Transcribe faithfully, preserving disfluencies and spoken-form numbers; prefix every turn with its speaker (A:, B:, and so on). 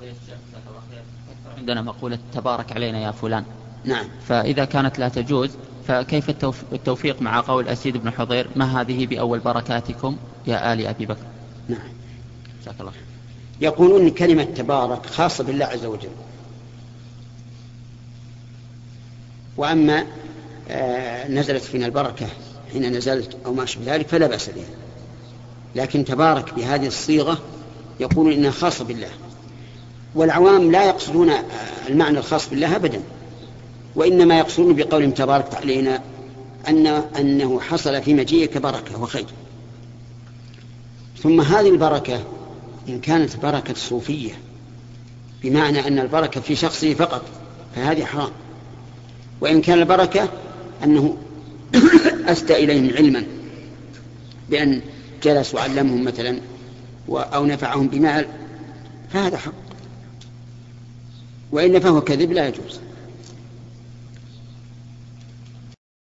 A: عندنا مقولة تبارك علينا يا فلان.
B: نعم.
A: فإذا كانت لا تجوز فكيف التوفيق مع قول أسيد بن حضير ما هذه بأول بركاتكم يا آل أبي بكر؟
B: نعم.
A: جزاك الله.
B: يقولون إن كلمة تبارك خاصة بالله عز وجل، وأما آه نزلت فينا البركة حين نزلت أو ما شابه ذلك فلا بأس بها، لكن تبارك بهذه الصيغة يقولون إنها خاصة بالله، والعوام لا يقصدون المعنى الخاص بالله أبدا، وإنما يقصدون بقولهم تبارك علينا أن أنه حصل في مجيئك بركة وخير. ثم هذه البركة إن كانت بركة صوفية بمعنى أن البركة في شخصه فقط فهذه حرام، وإن كان البركة أنه أسدى إليهم علما بأن جلس وعلمهم مثلا أو نفعهم بمال فهذا حق، وإن فهو كذب لا يجوز.